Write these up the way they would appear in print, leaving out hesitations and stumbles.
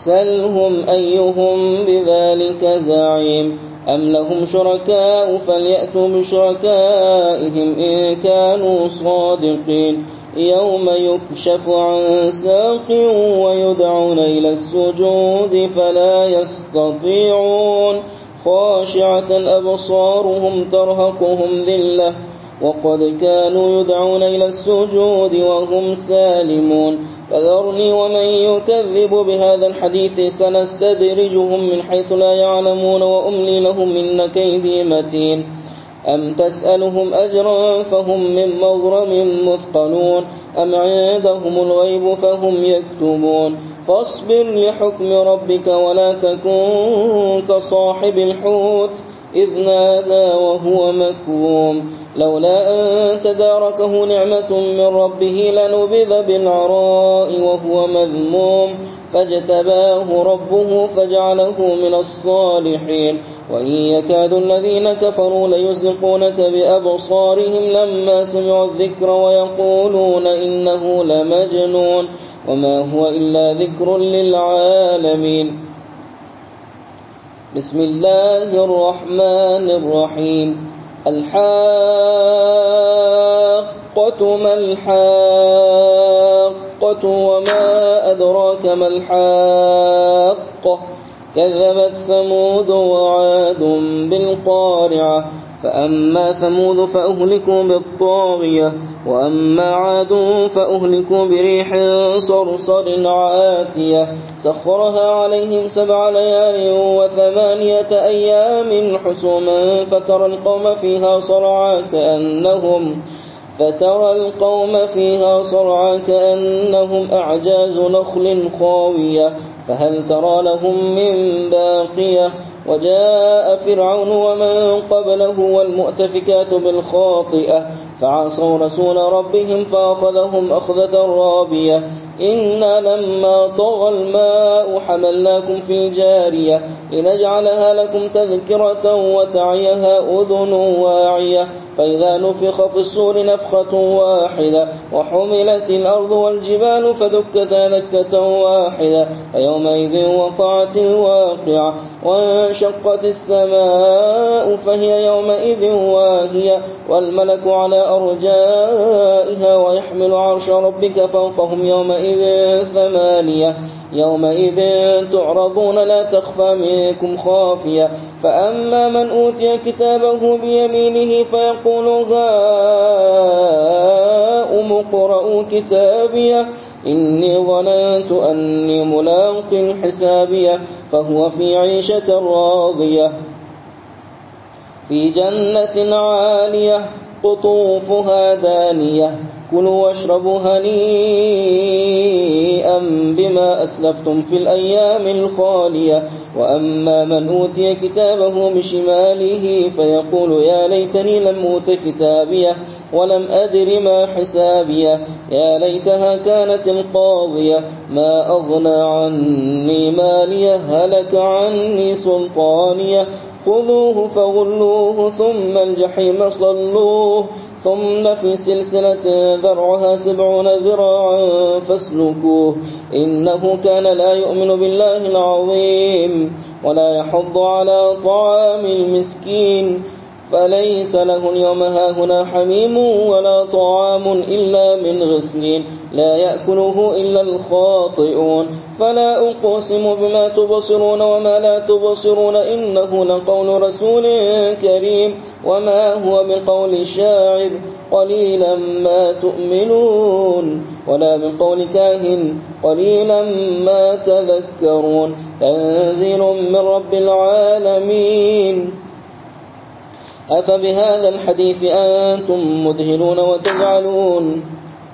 سلهم أيهم بذلك زعيم أم لهم شركاء فليأتوا بشركائهم إن كانوا صادقين يوم يكشف عن ساق ويدعون إلى السجود فلا يستطيعون خاشعة أبصارهم ترهقهم ذلة وقد كانوا يدعون إلى السجود وهم سالمون فذرني ومن يكذب بهذا الحديث سنستدرجهم من حيث لا يعلمون وأملي لهم إن كيدي متين أم تسألهم أجرا فهم من مغرم مثقلون أم عندهم الغيب فهم يكتبون فاصبر لحكم ربك ولا تكن كصاحب الحوت إذ نادى وهو مكظوم لولا أن تداركه نعمة من ربه لنبذ بالعراء وهو مذموم فاجتباه ربه فجعله من الصالحين وإن يكاد الذين كفروا ليزلقونك بأبصارهم لما سمعوا الذكر ويقولون إنه لمجنون وما هو إلا ذكر للعالمين بسم الله الرحمن الرحيم الحاقة ما الحاقة وما أدراك ما الحاقة كذبت ثمود وعاد بالقارعة فأما ثمود فأهلكوا بالطاغية وأما عاد فأهلكوا بريح صرصر عاتية سخرها عليهم 7 ليال و8 أيام حسوما فترى القوم فيها صرعى كأنهم أعجاز نخل خاوية فهل ترى لهم من باقية وجاء فرعون ومن قبله والمؤتفكات بالخاطئة فعصوا رسول ربهم فأخذهم أخذة رابية إنا لما طغى الماء حملناكم في الجارية لنجعلها لكم تذكرة وتعيها أذن واعية فإذا نفخ في الصور نفخة واحدة وحملت الأرض والجبال فدكتا دكة واحدة فيومئذ وقعت الواقعة وانشقت السماء فهي يومئذ واهية والملك على أرجائها ويحمل عرش ربك فوقهم يومئذ 8 يومئذ تعرضون لا تخفى منكم خافية فأما من أوتي كتابه بيمينه فيقول هاؤم اقرءوا كتابيه إني ظننت أني ملاق حسابيه فهو في عيشة راضية في جنة عالية قطوفها دانية كلوا واشربوا هنيئا بما أسلفتم في الأيام الخالية وأما من أوتي كتابه بشماله فيقول يا ليتني لم أوت كتابيه ولم أدر ما حسابيه يا ليتها كانت القاضية ما أغنى عني ماليه هلك عني سلطانيه خذوه فغلوه ثم الجحيم صلوه ثم في سلسلة ذرعها 70 ذراعا فاسلكوه إنه كان لا يؤمن بالله العظيم ولا يحض على طعام المسكين فليس له اليوم هاهنا حميم ولا طعام إلا من غسلين لا يأكله إلا الخاطئون فلا أقسم بما تبصرون وما لا تبصرون إنه لقول رسول كريم وما هو بقول شاعر قليلا ما تؤمنون ولا بقول كاهن قليلا ما تذكرون تنزيل من رب العالمين أفبهذا الحديث أنتم مدهنون وتزعلون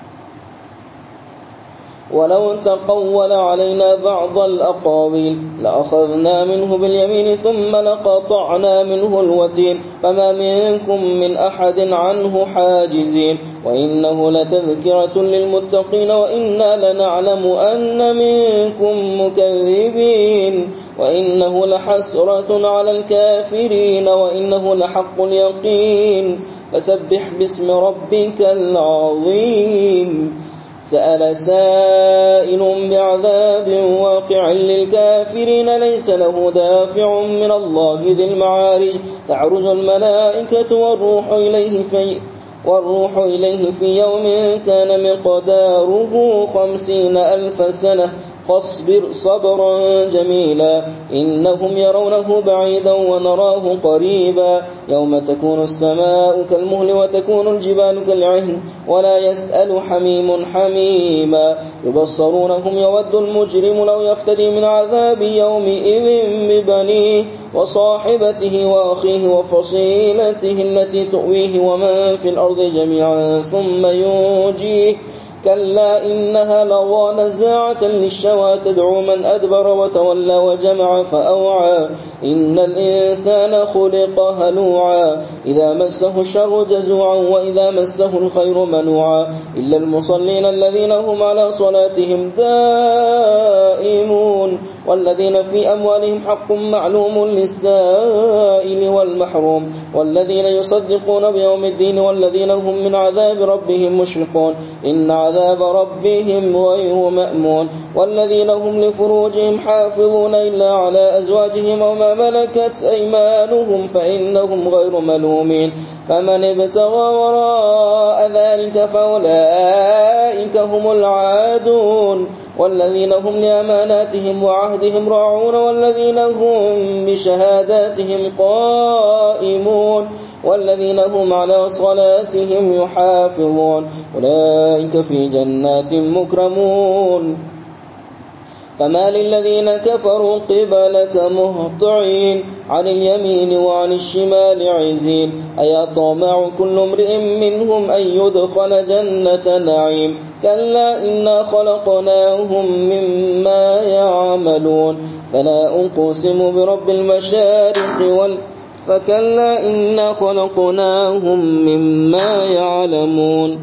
ولو تقول علينا بعض الأقاويل لأخذنا منه باليمين ثم لقطعنا منه الوتين فما منكم من أحد عنه حاجزين وإنه لتذكرة للمتقين وإنا لنعلم أن منكم مكذبين وإنه لحسرة على الكافرين وإنه لحق اليقين فسبح باسم ربك العظيم سأل سائل بعذاب واقع للكافرين ليس له دافع من الله ذي المعارج تعرج الملائكة والروح إليه في يوم كان مقداره 50,000 سنة فاصبر صبرا جميلا إنهم يرونه بعيدا ونراه قريبا يوم تكون السماء كالمهل وتكون الجبال كالعهن ولا يسأل حميم حميما يبصرونهم يود المجرم لو يفتدي من عذاب يومئذ ببنيه وصاحبته وأخيه وفصيلته التي تؤويه ومن في الأرض جميعا ثم ينجيه كلا إنها لظى نزاعة للشوى تدعو من أدبر وتولى وجمع فأوعى إن الإنسان خلق هلوعا إذا مسه الشر جزوعا وإذا مسه الخير منوعا إلا المصلين الذين هم على صلاتهم دائمون والذين في أموالهم حق معلوم للسائل والمحروم والذين يصدقون بيوم الدين والذين هم من عذاب ربهم مشفقون إن عذاب ربهم غير مأمون والذين هم لفروجهم حافظون إلا على أزواجهم وما ملكت أيمانهم فإنهم غير ملومين فمن ابتغى وراء ذلك فأولئك هم العادون والذين هم لأماناتهم وعهدهم راعون والذين هم بشهاداتهم قائمون والذين هم على صلاتهم يحافظون أولئك في جنات مكرمون فما للذين كفروا قبلك مهطعين عن اليمين وعن الشمال عزين أيطمع كل امرئ منهم أن يدخل جنة نعيم كلا إنا خلقناهم مما يعملون فلا أقسم برب المشارق فكلا إنا خلقناهم مما يعلمون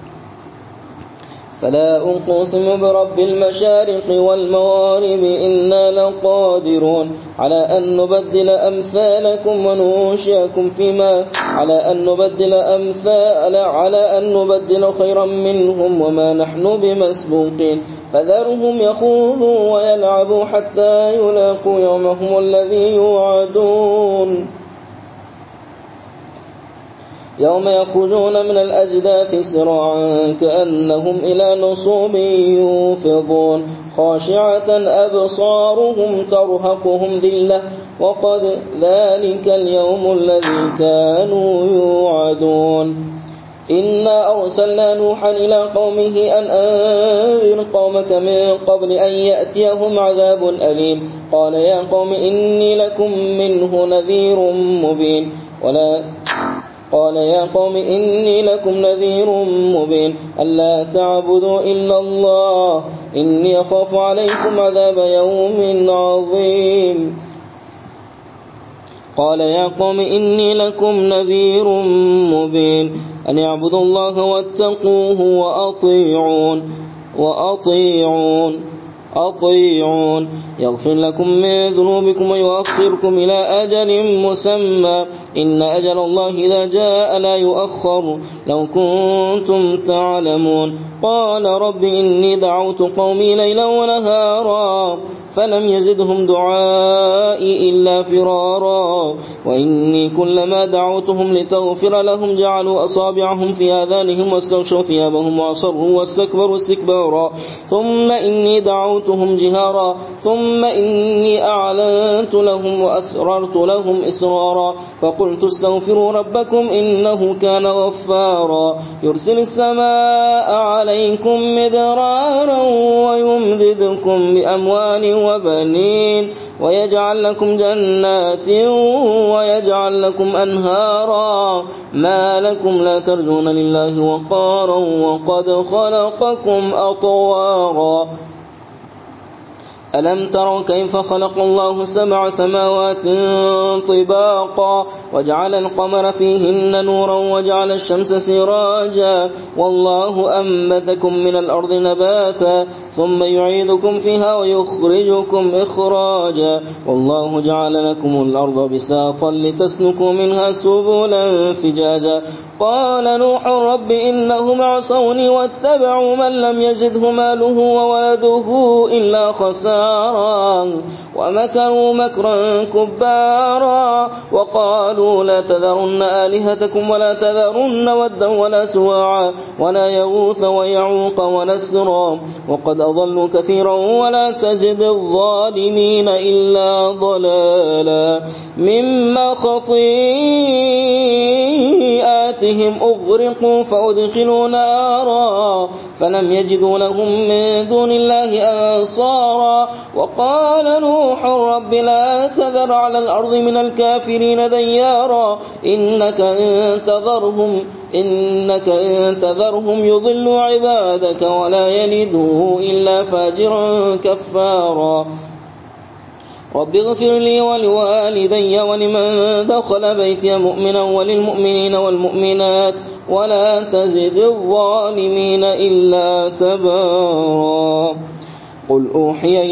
فلا أقسم برب المشارق والمغارب إنا لقادرون على أن نبدل أمثالكم وننشئكم فيما على أن نبدل خيرا منهم وما نحن بمسبوقين فذرهم يخوضوا ويلعبوا حتى يلاقوا يومهم الذي يوعدون يوم يخرجون من الأجداث سراعا كأنهم إلى نصب يوفضون خاشعة أبصارهم ترهقهم ذلة وقد ذلك اليوم الذي كانوا يوعدون إنا أرسلنا نوحا إلى قومه أن أنذر قومك من قبل أن يأتيهم عذاب أليم قال يا قوم إني لكم منه نذير مبين ألا تعبدوا إلا الله إني أخاف عليكم عذاب يوم عظيم قال يا قوم إني لكم نذير مبين أن يعبدوا الله واتقوه وأطيعون يغفر لكم من ذنوبكم ويؤخركم إلى أجل مسمى إن أجل الله إذا جاء لا يؤخر لو كنتم تعلمون قال رب إني دعوت قومي ليلا ونهارا فلم يزدهم دعائي إلا فرارا وإني كلما دعوتهم لتغفر لهم جعلوا أصابعهم في آذانهم واستغشوا ثيابهم وأصروا واستكبروا استكبارا ثم إني دعوتهم جهارا ثم إني أعلنت لهم وأسررت لهم إسرارا فقلت استغفروا ربكم إنه كان غفارا يرسل السماء عليكم مدرارا ويمددكم بأموال وبنين ويجعل لكم جنات ويجعل لكم أنهارا ما لكم لا ترجون لله وقارا وقد خلقكم أطوارا ألم تروا كيف خلق الله 7 سماوات طباقا وجعل القمر فيهن نورا وجعل الشمس سراجا والله أنبتكم من الأرض نباتا ثم يعيدكم فيها ويخرجكم إخراجا والله جعل لكم الأرض بساطا لتسلكوا منها سبلا فجاجا قال نوح رب إنهم عصوني واتبعوا من لم يزده ماله وولده إلا خسارا ومكروا مكرا كبارا وقالوا لا تذرن آلهتكم ولا تذرن ودا ولا سواعا ولا يغوث ويعوق ونسرا وقد أضلوا كثيرا ولا تزد الظالمين إلا ضلالا مما خطيئاتهم أغرقوا فأدخلوا نارا فلم يجدوا لهم من دون الله أنصارا وقال نوح رب لا تذر على الأرض من الكافرين ديارا إنك إن تذرهم يضلوا عبادك ولا يلدوا إلا فاجرا كفارا رب اغفر لي ولوالدي ولمن دخل بيتي مؤمنا وللمؤمنين والمؤمنات ولا تزد الظالمين إلا تبارا قل أوحي